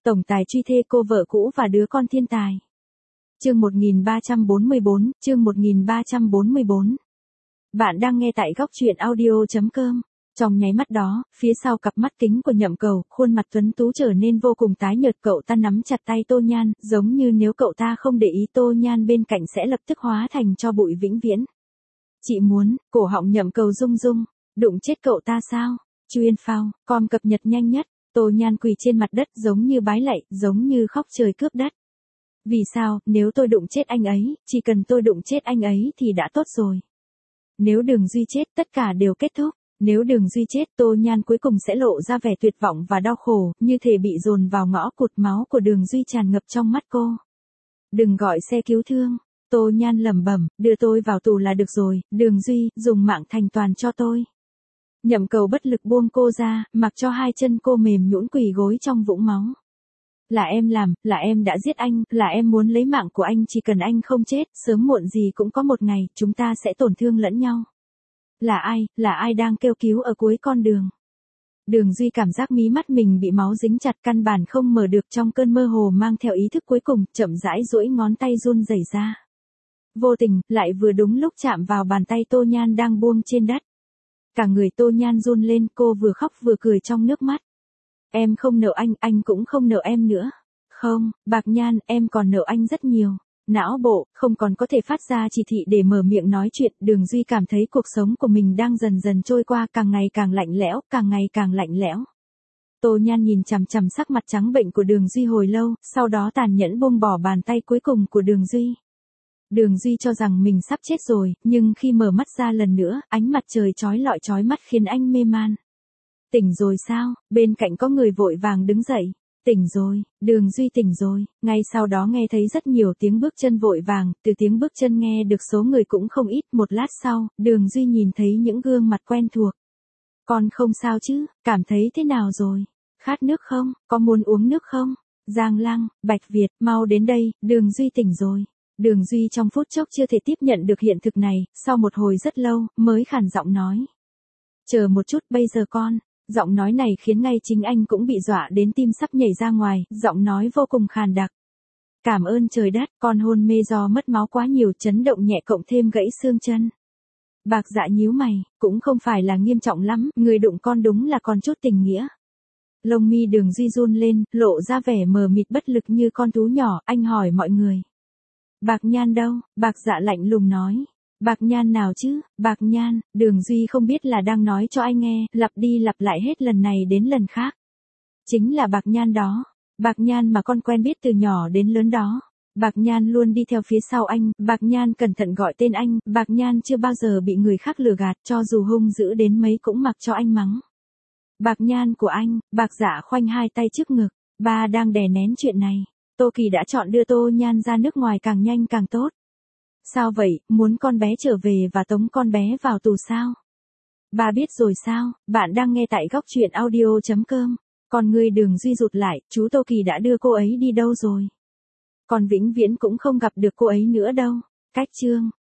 Tổng tài truy thê cô vợ cũ và đứa con thiên tài. Chương 1344. Bạn đang nghe tại góc truyện audio.com. Trong nháy mắt đó, phía sau cặp mắt kính của Nhậm Cầu, khuôn mặt tuấn tú trở nên vô cùng tái nhợt. Cậu ta nắm chặt tay Tô Nhan, giống như nếu cậu ta không để ý Tô Nhan bên cạnh sẽ lập tức hóa thành tro bụi vĩnh viễn. Chị muốn, cổ họng Nhậm Cầu rung rung, đụng chết cậu ta sao? Chuyên phao, com cập nhật nhanh nhất. Tô Nhan quỳ trên mặt đất giống như bái lạy, giống như khóc trời cướp đất. Vì sao, nếu tôi đụng chết anh ấy, chỉ cần tôi đụng chết anh ấy thì đã tốt rồi. Nếu Đường Duy chết, tất cả đều kết thúc. Nếu Đường Duy chết, Tô Nhan cuối cùng sẽ lộ ra vẻ tuyệt vọng và đau khổ, như thể bị dồn vào ngõ cụt. Máu của Đường Duy tràn ngập trong mắt cô. Đừng gọi xe cứu thương. Tô Nhan lẩm bẩm, đưa tôi vào tù là được rồi, Đường Duy, dùng mạng thành toàn cho tôi. Nhậm Cầu bất lực buông cô ra, mặc cho hai chân cô mềm nhũn quỳ gối trong vũng máu. Là em làm, là em đã giết anh, là em muốn lấy mạng của anh, chỉ cần anh không chết, sớm muộn gì cũng có một ngày, chúng ta sẽ tổn thương lẫn nhau. Là ai đang kêu cứu ở cuối con đường? Đường Duy cảm giác mí mắt mình bị máu dính chặt, căn bản không mở được, trong cơn mơ hồ mang theo ý thức cuối cùng, chậm rãi duỗi ngón tay run rẩy ra. Vô tình, lại vừa đúng lúc chạm vào bàn tay Tô Nhan đang buông trên đất. Cả người Tô Nhan run lên, cô vừa khóc vừa cười trong nước mắt. Em không nợ anh cũng không nợ em nữa. Không, Bạc Nhan, em còn nợ anh rất nhiều. Não bộ, không còn có thể phát ra chỉ thị để mở miệng nói chuyện. Đường Duy cảm thấy cuộc sống của mình đang dần dần trôi qua, càng ngày càng lạnh lẽo, càng ngày càng lạnh lẽo. Tô Nhan nhìn chằm chằm sắc mặt trắng bệnh của Đường Duy hồi lâu, sau đó tàn nhẫn buông bỏ bàn tay cuối cùng của Đường Duy. Đường Duy cho rằng mình sắp chết rồi, nhưng khi mở mắt ra lần nữa, ánh mặt trời chói lọi chói mắt khiến anh mê man. Tỉnh rồi sao? Bên cạnh có người vội vàng đứng dậy. Tỉnh rồi, Đường Duy tỉnh rồi. Ngay sau đó nghe thấy rất nhiều tiếng bước chân vội vàng, từ tiếng bước chân nghe được số người cũng không ít. Một lát sau, Đường Duy nhìn thấy những gương mặt quen thuộc. Con không sao chứ, cảm thấy thế nào rồi? Khát nước không? Có muốn uống nước không? Giang Lăng, Bạch Việt, mau đến đây, Đường Duy tỉnh rồi. Đường Duy trong phút chốc chưa thể tiếp nhận được hiện thực này, sau một hồi rất lâu, mới khàn giọng nói. Chờ một chút, bây giờ con. Giọng nói này khiến ngay chính anh cũng bị dọa đến tim sắp nhảy ra ngoài, giọng nói vô cùng khàn đặc. Cảm ơn trời đất, con hôn mê do mất máu quá nhiều, chấn động nhẹ cộng thêm gãy xương chân. Bạc Dạ nhíu mày, cũng không phải là nghiêm trọng lắm, người đụng con đúng là còn chút tình nghĩa. Lông mi Đường Duy run lên, lộ ra vẻ mờ mịt bất lực như con thú nhỏ, anh hỏi mọi người. Bạc Nhan đâu? Bạc Dạ lạnh lùng nói. Bạc Nhan nào chứ? Bạc Nhan, Đường Duy không biết là đang nói cho anh nghe, lặp đi lặp lại hết lần này đến lần khác. Chính là Bạc Nhan đó. Bạc Nhan mà con quen biết từ nhỏ đến lớn đó. Bạc Nhan luôn đi theo phía sau anh, Bạc Nhan cẩn thận gọi tên anh, Bạc Nhan chưa bao giờ bị người khác lừa gạt, cho dù hung dữ đến mấy cũng mặc cho anh mắng. Bạc Nhan của anh. Bạc Dạ khoanh hai tay trước ngực, ba đang đè nén chuyện này. Tô Kỳ đã chọn đưa Tô Nhan ra nước ngoài càng nhanh càng tốt. Sao vậy, muốn con bé trở về và tống con bé vào tù sao? Ba biết rồi sao? Bạn đang nghe tại góc truyện audio.com. Còn người Đường Duy rụt lại, chú Tô Kỳ đã đưa cô ấy đi đâu rồi? Con vĩnh viễn cũng không gặp được cô ấy nữa đâu. Cách chương.